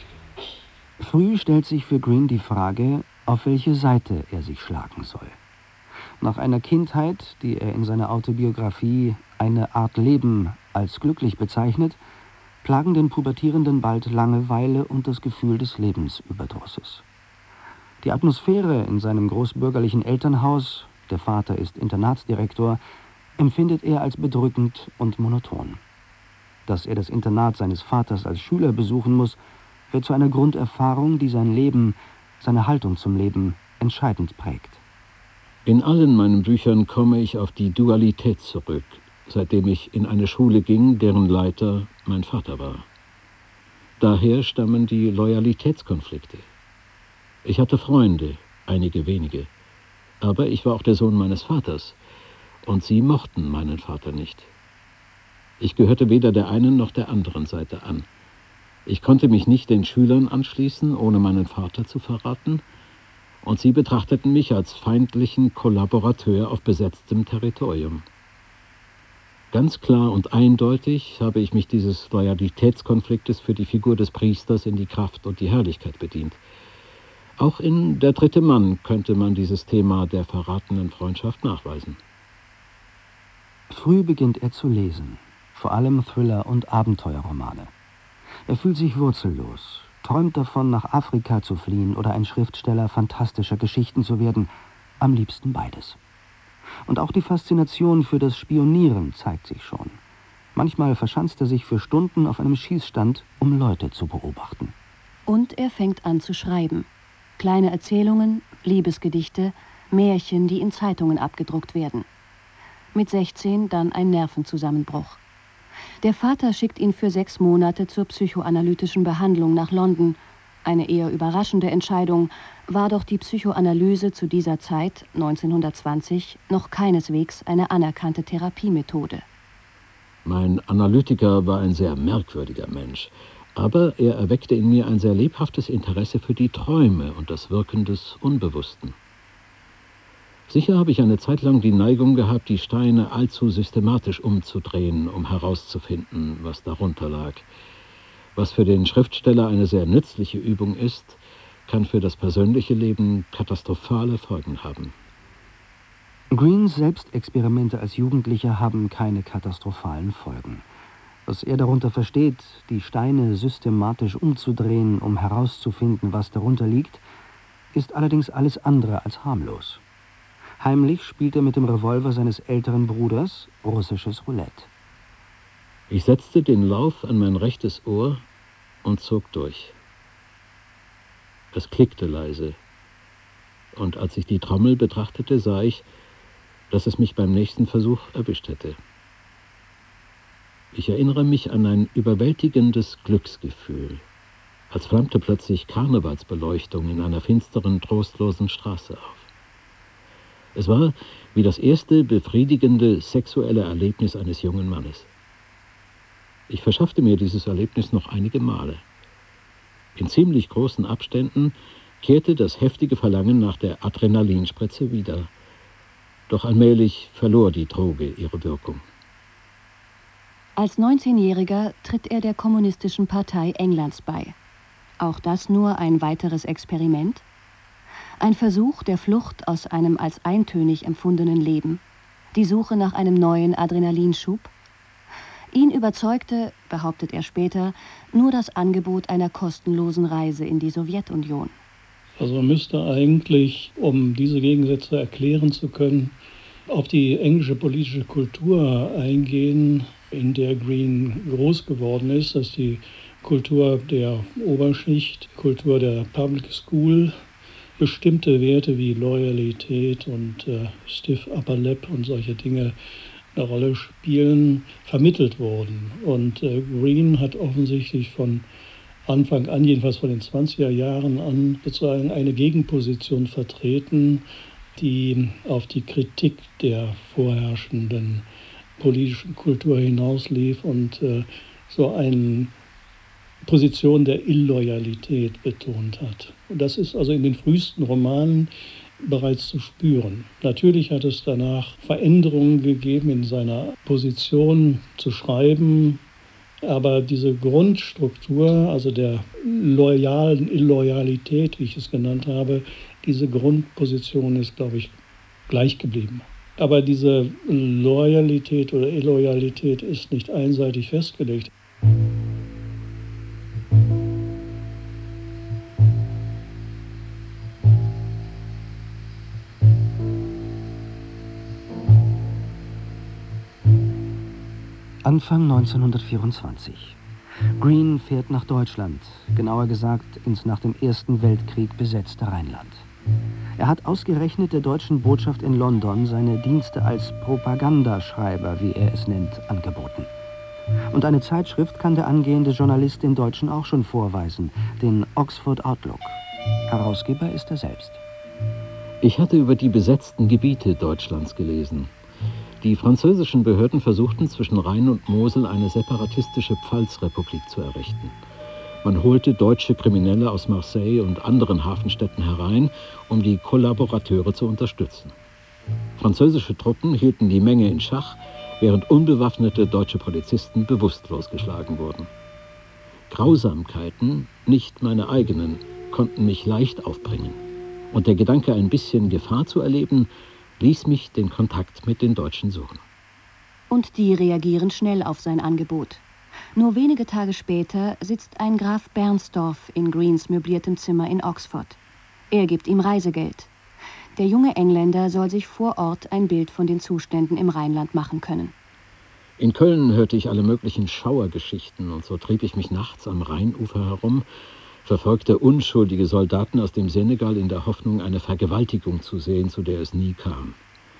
Früh stellt sich für Green die Frage, auf welche Seite er sich schlagen soll. Nach einer Kindheit, die er in seiner Autobiografie eine Art Leben als glücklich bezeichnet, plagen den Pubertierenden bald Langeweile und das Gefühl des Lebensüberdrusses. Die Atmosphäre in seinem großbürgerlichen Elternhaus, der Vater ist Internatsdirektor, empfindet er als bedrückend und monoton. Dass er das Internat seines Vaters als Schüler besuchen muss, wird zu einer Grunderfahrung, die sein Leben, seine Haltung zum Leben entscheidend prägt. In allen meinen Büchern komme ich auf die Dualität zurück, seitdem ich in eine Schule ging, deren Leiter mein Vater war. Daher stammen die Loyalitätskonflikte. Ich hatte Freunde, einige wenige, aber ich war auch der Sohn meines Vaters und sie mochten meinen Vater nicht. Ich gehörte weder der einen noch der anderen Seite an. Ich konnte mich nicht den Schülern anschließen, ohne meinen Vater zu verraten, und sie betrachteten mich als feindlichen Kollaborateur auf besetztem Territorium. Ganz klar und eindeutig habe ich mich dieses Loyalitätskonfliktes für die Figur des Priesters in die Kraft und die Herrlichkeit bedient. Auch in Der dritte Mann könnte man dieses Thema der verratenen Freundschaft nachweisen. Früh beginnt er zu lesen, vor allem Thriller und Abenteuerromane. Er fühlt sich wurzellos, träumt davon, nach Afrika zu fliehen oder ein Schriftsteller fantastischer Geschichten zu werden, am liebsten beides. Und auch die Faszination für das Spionieren zeigt sich schon. Manchmal verschanzt er sich für Stunden auf einem Schießstand, um Leute zu beobachten. Und er fängt an zu schreiben. Kleine Erzählungen, Liebesgedichte, Märchen, die in Zeitungen abgedruckt werden. Mit 16 dann ein Nervenzusammenbruch. Der Vater schickt ihn für 6 Monate zur psychoanalytischen Behandlung nach London. Eine eher überraschende Entscheidung, war doch die Psychoanalyse zu dieser Zeit, 1920, noch keineswegs eine anerkannte Therapiemethode. Mein Analytiker war ein sehr merkwürdiger Mensch, aber er erweckte in mir ein sehr lebhaftes Interesse für die Träume und das Wirken des Unbewussten. Sicher habe ich eine Zeit lang die Neigung gehabt, die Steine allzu systematisch umzudrehen, um herauszufinden, was darunter lag. Was für den Schriftsteller eine sehr nützliche Übung ist, kann für das persönliche Leben katastrophale Folgen haben. Greens Selbstexperimente als Jugendlicher haben keine katastrophalen Folgen. Was er darunter versteht, die Steine systematisch umzudrehen, um herauszufinden, was darunter liegt, ist allerdings alles andere als harmlos. Heimlich spielt er mit dem Revolver seines älteren Bruders russisches Roulette. Ich setzte den Lauf an mein rechtes Ohr und zog durch. Es klickte leise, und als ich die Trommel betrachtete, sah ich, dass es mich beim nächsten Versuch erwischt hätte. Ich erinnere mich an ein überwältigendes Glücksgefühl, als flammte plötzlich Karnevalsbeleuchtung in einer finsteren, trostlosen Straße auf. Es war wie das erste befriedigende sexuelle Erlebnis eines jungen Mannes. Ich verschaffte mir dieses Erlebnis noch einige Male. In ziemlich großen Abständen kehrte das heftige Verlangen nach der Adrenalinspritze wieder. Doch allmählich verlor die Droge ihre Wirkung. Als 19-Jähriger tritt er der Kommunistischen Partei Englands bei. Auch das nur ein weiteres Experiment? Ein Versuch der Flucht aus einem als eintönig empfundenen Leben? Die Suche nach einem neuen Adrenalinschub? Ihn überzeugte, behauptet er später, nur das Angebot einer kostenlosen Reise in die Sowjetunion. Also man müsste eigentlich, um diese Gegensätze erklären zu können, auf die englische politische Kultur eingehen, in der Green groß geworden ist. Das ist die Kultur der Oberschicht, Kultur der Public School, bestimmte Werte wie Loyalität und Stiff Upper Lip und solche Dinge eine Rolle spielen, vermittelt wurden. Und Greene hat offensichtlich von Anfang an, jedenfalls von den 20er Jahren an, sozusagen eine Gegenposition vertreten, die auf die Kritik der vorherrschenden politischen Kultur hinauslief und so eine Position der Illoyalität betont hat. Und das ist also in den frühesten Romanen bereits zu spüren. Natürlich hat es danach Veränderungen gegeben in seiner Position zu schreiben, aber diese Grundstruktur, also der loyalen Illoyalität, wie ich es genannt habe, diese Grundposition ist, glaube ich, gleich geblieben. Aber diese Loyalität oder Illoyalität ist nicht einseitig festgelegt. Anfang 1924. Greene fährt nach Deutschland, genauer gesagt ins nach dem Ersten Weltkrieg besetzte Rheinland. Er hat ausgerechnet der deutschen Botschaft in London seine Dienste als Propagandaschreiber, wie er es nennt, angeboten. Und eine Zeitschrift kann der angehende Journalist den Deutschen auch schon vorweisen, den Oxford Outlook. Herausgeber ist er selbst. Ich hatte über die besetzten Gebiete Deutschlands gelesen. Die französischen Behörden versuchten zwischen Rhein und Mosel eine separatistische Pfalzrepublik zu errichten. Man holte deutsche Kriminelle aus Marseille und anderen Hafenstädten herein, um die Kollaborateure zu unterstützen. Französische Truppen hielten die Menge in Schach, während unbewaffnete deutsche Polizisten bewusstlos geschlagen wurden. Grausamkeiten, nicht meine eigenen, konnten mich leicht aufbringen. Und der Gedanke, ein bisschen Gefahr zu erleben, ließ mich den Kontakt mit den Deutschen suchen. Und die reagieren schnell auf sein Angebot. Nur wenige Tage später sitzt ein Graf Bernstorff in Greenes möbliertem Zimmer in Oxford. Er gibt ihm Reisegeld. Der junge Engländer soll sich vor Ort ein Bild von den Zuständen im Rheinland machen können. In Köln hörte ich alle möglichen Schauergeschichten und so trieb ich mich nachts am Rheinufer herum, verfolgte unschuldige Soldaten aus dem Senegal in der Hoffnung, eine Vergewaltigung zu sehen, zu der es nie kam.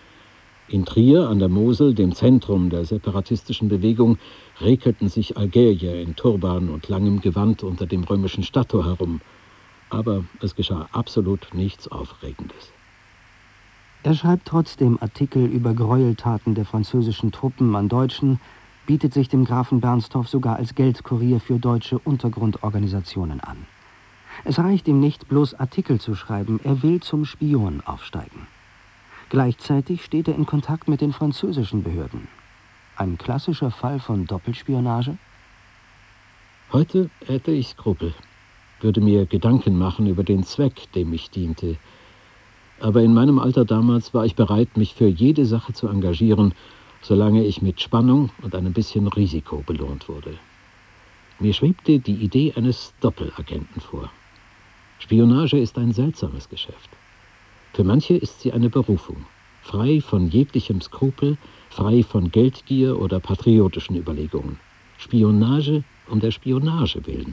In Trier an der Mosel, dem Zentrum der separatistischen Bewegung, rekelten sich Algerier in Turban und langem Gewand unter dem römischen Stadttor herum. Aber es geschah absolut nichts Aufregendes. Er schreibt trotzdem Artikel über Gräueltaten der französischen Truppen an Deutschen, bietet sich dem Grafen Bernstorff sogar als Geldkurier für deutsche Untergrundorganisationen an. Es reicht ihm nicht, bloß Artikel zu schreiben, er will zum Spion aufsteigen. Gleichzeitig steht er in Kontakt mit den französischen Behörden. Ein klassischer Fall von Doppelspionage? Heute hätte ich Skrupel, würde mir Gedanken machen über den Zweck, dem ich diente. Aber in meinem Alter damals war ich bereit, mich für jede Sache zu engagieren, solange ich mit Spannung und einem bisschen Risiko belohnt wurde. Mir schwebte die Idee eines Doppelagenten vor. Spionage ist ein seltsames Geschäft. Für manche ist sie eine Berufung, frei von jeglichem Skrupel, frei von Geldgier oder patriotischen Überlegungen. Spionage um der Spionage willen.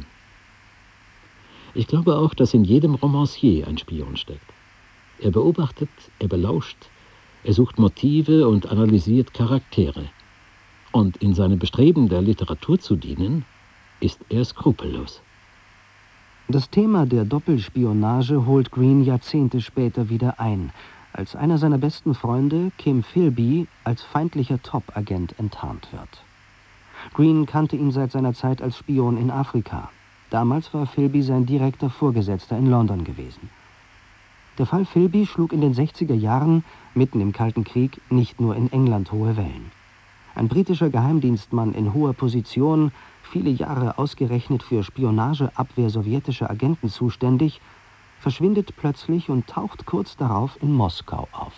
Ich glaube auch, dass in jedem Romancier ein Spion steckt. Er beobachtet, er belauscht, er sucht Motive und analysiert Charaktere. Und in seinem Bestreben, der Literatur zu dienen, ist er skrupellos. Das Thema der Doppelspionage holt Greene Jahrzehnte später wieder ein, als einer seiner besten Freunde, Kim Philby, als feindlicher Top-Agent enttarnt wird. Greene kannte ihn seit seiner Zeit als Spion in Afrika. Damals war Philby sein direkter Vorgesetzter in London gewesen. Der Fall Philby schlug in den 60er Jahren, mitten im Kalten Krieg, nicht nur in England hohe Wellen. Ein britischer Geheimdienstmann in hoher Position, viele Jahre ausgerechnet für Spionageabwehr sowjetischer Agenten zuständig, verschwindet plötzlich und taucht kurz darauf in Moskau auf.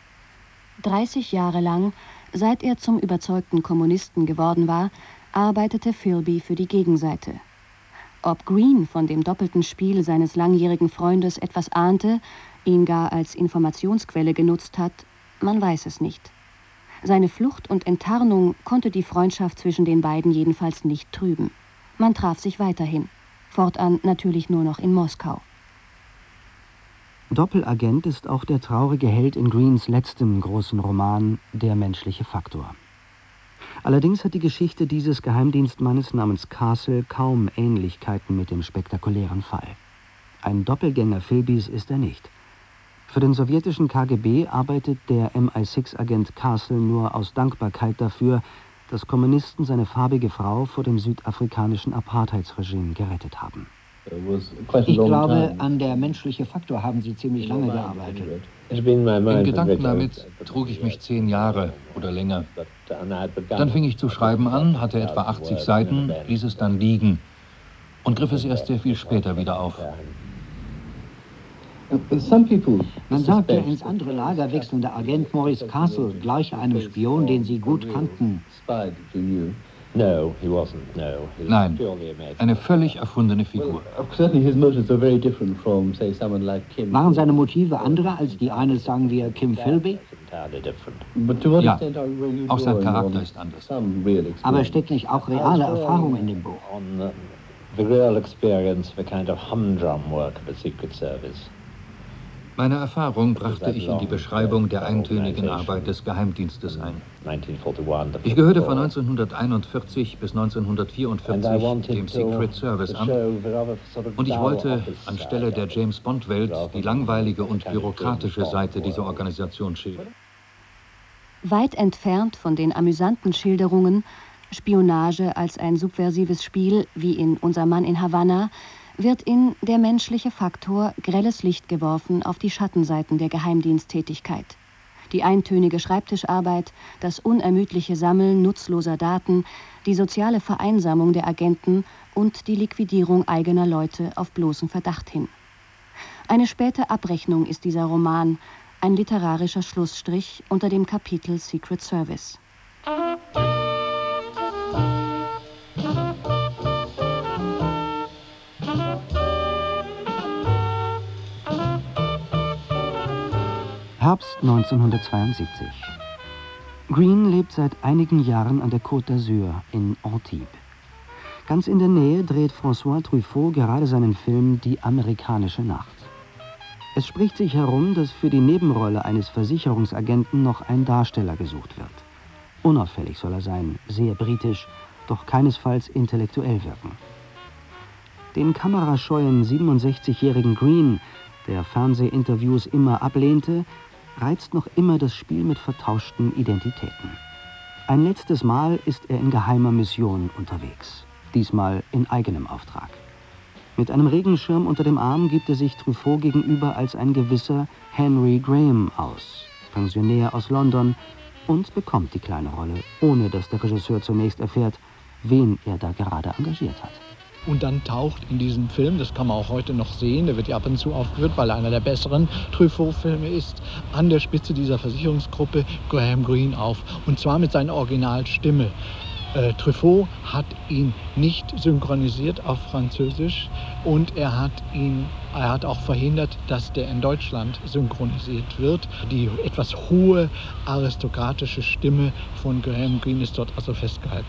30 Jahre lang, seit er zum überzeugten Kommunisten geworden war, arbeitete Philby für die Gegenseite. Ob Greene von dem doppelten Spiel seines langjährigen Freundes etwas ahnte, ihn gar als Informationsquelle genutzt hat, man weiß es nicht. Seine Flucht und Enttarnung konnte die Freundschaft zwischen den beiden jedenfalls nicht trüben. Man traf sich weiterhin, fortan natürlich nur noch in Moskau. Doppelagent ist auch der traurige Held in Greens letztem großen Roman »Der menschliche Faktor«. Allerdings hat die Geschichte dieses Geheimdienstmannes namens Castle kaum Ähnlichkeiten mit dem spektakulären Fall. Ein Doppelgänger Philbys ist er nicht. Für den sowjetischen KGB arbeitet der MI6-Agent Castle nur aus Dankbarkeit dafür, dass Kommunisten seine farbige Frau vor dem südafrikanischen Apartheidsregime gerettet haben. Ich glaube, an der menschliche Faktor haben Sie ziemlich lange gearbeitet. In Gedanken damit trug ich mich 10 Jahre oder länger. Dann fing ich zu schreiben an, hatte etwa 80 Seiten, ließ es dann liegen und griff es erst sehr viel später wieder auf. Man sagt, der ins andere Lager wechselnde Agent Maurice Castle gleiche einem Spion, den Sie gut kannten. Nein, eine völlig erfundene Figur. Waren seine Motive andere als die eines, sagen wir, Kim Philby? Ja, auch sein Charakter ist anders. Aber steckt nicht auch reale Erfahrung in dem Buch? Meine Erfahrung brachte ich in die Beschreibung der eintönigen Arbeit des Geheimdienstes ein. Ich gehörte von 1941 bis 1944 dem Secret Service an und ich wollte anstelle der James-Bond-Welt die langweilige und bürokratische Seite dieser Organisation schildern. Weit entfernt von den amüsanten Schilderungen, Spionage als ein subversives Spiel wie in Unser Mann in Havanna, wird in Der menschliche Faktor grelles Licht geworfen auf die Schattenseiten der Geheimdiensttätigkeit. Die eintönige Schreibtischarbeit, das unermüdliche Sammeln nutzloser Daten, die soziale Vereinsamung der Agenten und die Liquidierung eigener Leute auf bloßen Verdacht hin. Eine späte Abrechnung ist dieser Roman, ein literarischer Schlussstrich unter dem Kapitel Secret Service. Herbst 1972. Green lebt seit einigen Jahren an der Côte d'Azur in Antibes. Ganz in der Nähe dreht François Truffaut gerade seinen Film »Die amerikanische Nacht«. Es spricht sich herum, dass für die Nebenrolle eines Versicherungsagenten noch ein Darsteller gesucht wird. Unauffällig soll er sein, sehr britisch, doch keinesfalls intellektuell wirken. Den kamerascheuen 67-jährigen Green, der Fernsehinterviews immer ablehnte, reizt noch immer das Spiel mit vertauschten Identitäten. Ein letztes Mal ist er in geheimer Mission unterwegs, diesmal in eigenem Auftrag. Mit einem Regenschirm unter dem Arm gibt er sich Truffaut gegenüber als ein gewisser Henry Graham aus, Pensionär aus London, und bekommt die kleine Rolle, ohne dass der Regisseur zunächst erfährt, wen er da gerade engagiert hat. Und dann taucht in diesem Film, das kann man auch heute noch sehen, der wird ja ab und zu aufgeführt, weil er einer der besseren Truffaut-Filme ist, an der Spitze dieser Versicherungsgruppe Graham Greene auf. Und zwar mit seiner Originalstimme. Truffaut hat ihn nicht synchronisiert auf Französisch und er hat auch verhindert, dass der in Deutschland synchronisiert wird. Die etwas hohe aristokratische Stimme von Graham Greene ist dort also festgehalten.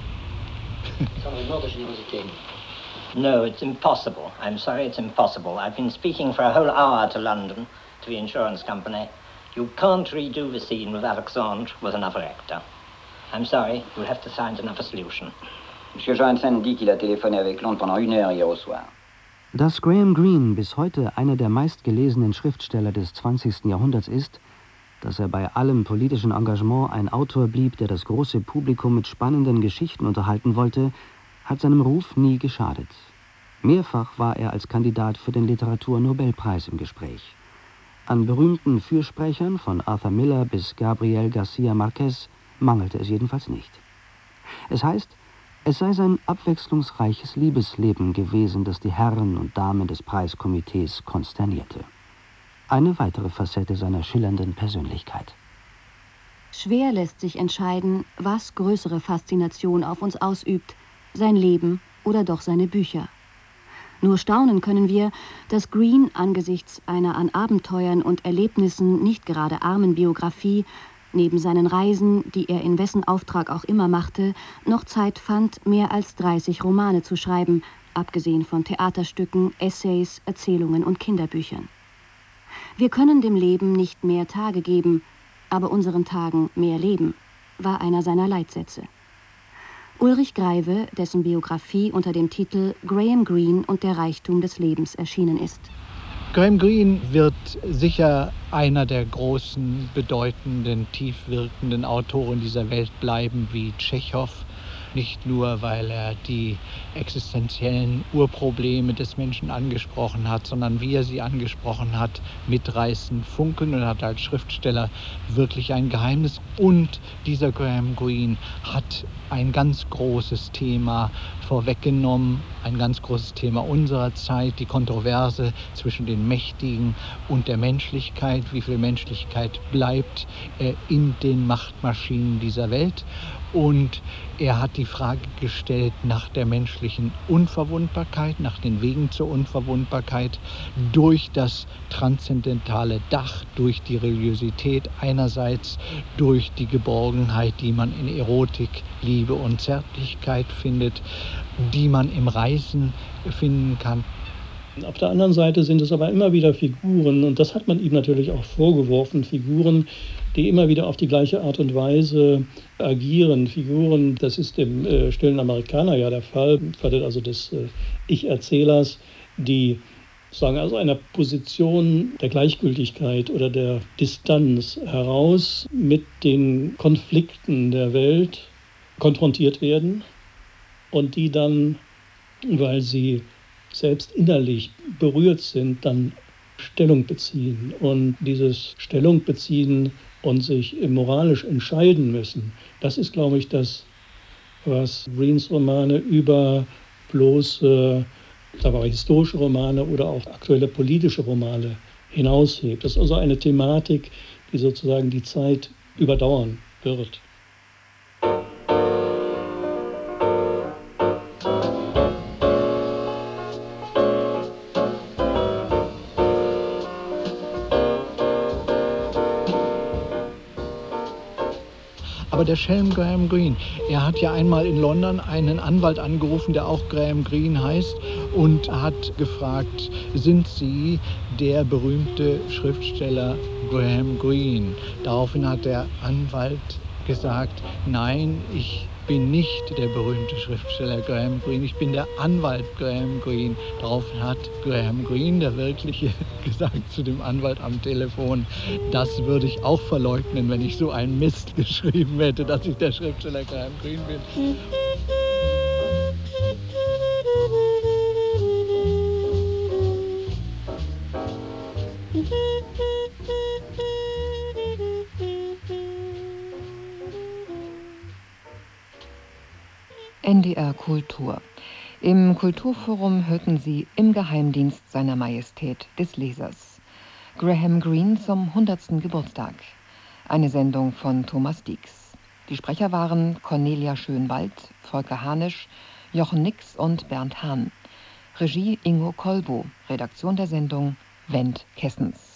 No, it's impossible. I'm sorry, it's impossible. I've been speaking for a whole hour to London, to the insurance company. You can't redo the scene with Alexandre with another actor. I'm sorry, you'll have to find another solution. Monsieur Johansen dit qu'il a téléphoné avec Londres pendant 1 heure hier au soir. Dass Graham Greene bis heute einer der meistgelesenen Schriftsteller des 20. Jahrhunderts ist, dass er bei allem politischen Engagement ein Autor blieb, der das große Publikum mit spannenden Geschichten unterhalten wollte, hat seinem Ruf nie geschadet. Mehrfach war er als Kandidat für den Literaturnobelpreis im Gespräch. An berühmten Fürsprechern von Arthur Miller bis Gabriel García Márquez mangelte es jedenfalls nicht. Es heißt, es sei sein abwechslungsreiches Liebesleben gewesen, das die Herren und Damen des Preiskomitees konsternierte. Eine weitere Facette seiner schillernden Persönlichkeit. Schwer lässt sich entscheiden, was größere Faszination auf uns ausübt, sein Leben oder doch seine Bücher. Nur staunen können wir, dass Greene angesichts einer an Abenteuern und Erlebnissen nicht gerade armen Biografie, neben seinen Reisen, die er in wessen Auftrag auch immer machte, noch Zeit fand, mehr als 30 Romane zu schreiben, abgesehen von Theaterstücken, Essays, Erzählungen und Kinderbüchern. Wir können dem Leben nicht mehr Tage geben, aber unseren Tagen mehr Leben, war einer seiner Leitsätze. Ulrich Greive, dessen Biografie unter dem Titel Graham Greene und der Reichtum des Lebens erschienen ist. Graham Greene wird sicher einer der großen, bedeutenden, tiefwirkenden Autoren dieser Welt bleiben, wie Tschechow. Nicht nur, weil er die existenziellen Urprobleme des Menschen angesprochen hat, sondern wie er sie angesprochen hat, mitreißend funkeln, und hat als Schriftsteller wirklich ein Geheimnis. Und dieser Graham Greene hat ein ganz großes Thema vorweggenommen, ein ganz großes Thema unserer Zeit, die Kontroverse zwischen den Mächtigen und der Menschlichkeit. Wie viel Menschlichkeit bleibt in den Machtmaschinen dieser Welt? Und er hat die Frage gestellt nach der menschlichen Unverwundbarkeit, nach den Wegen zur Unverwundbarkeit durch das transzendentale Dach, durch die Religiosität einerseits, durch die Geborgenheit, die man in Erotik, Liebe und Zärtlichkeit findet, die man im Reisen finden kann. Auf der anderen Seite sind es aber immer wieder Figuren, und das hat man ihm natürlich auch vorgeworfen, Figuren, die immer wieder auf die gleiche Art und Weise agieren. Figuren, das ist im Stillen Amerikaner ja der Fall, also des Ich-Erzählers, die sagen, aus einer Position der Gleichgültigkeit oder der Distanz heraus mit den Konflikten der Welt konfrontiert werden und die dann, weil sie selbst innerlich berührt sind, dann Stellung beziehen. Und dieses Stellung beziehen und sich moralisch entscheiden müssen, das ist, glaube ich, das, was Greenes Romane über bloße historische Romane oder auch aktuelle politische Romane hinaushebt. Das ist also eine Thematik, die sozusagen die Zeit überdauern wird. Aber der Schelm Graham Greene, er hat ja einmal in London einen Anwalt angerufen, der auch Graham Greene heißt, und hat gefragt, sind Sie der berühmte Schriftsteller Graham Greene? Daraufhin hat der Anwalt gesagt, nein, ich bin nicht der berühmte Schriftsteller Graham Greene, ich bin der Anwalt Graham Greene. Daraufhin hat Graham Greene, der wirkliche, gesagt zu dem Anwalt am Telefon, das würde ich auch verleugnen, wenn ich so einen Mist geschrieben hätte, dass ich der Schriftsteller Graham Greene bin. NDR Kultur. Im Kulturforum hörten Sie Im Geheimdienst seiner Majestät des Lesers. Graham Greene zum 100. Geburtstag. Eine Sendung von Thomas Dix. Die Sprecher waren Cornelia Schönwald, Volker Hanisch, Jochen Nix und Bernd Hahn. Regie Ingo Kolbo. Redaktion der Sendung Wendt Kessens.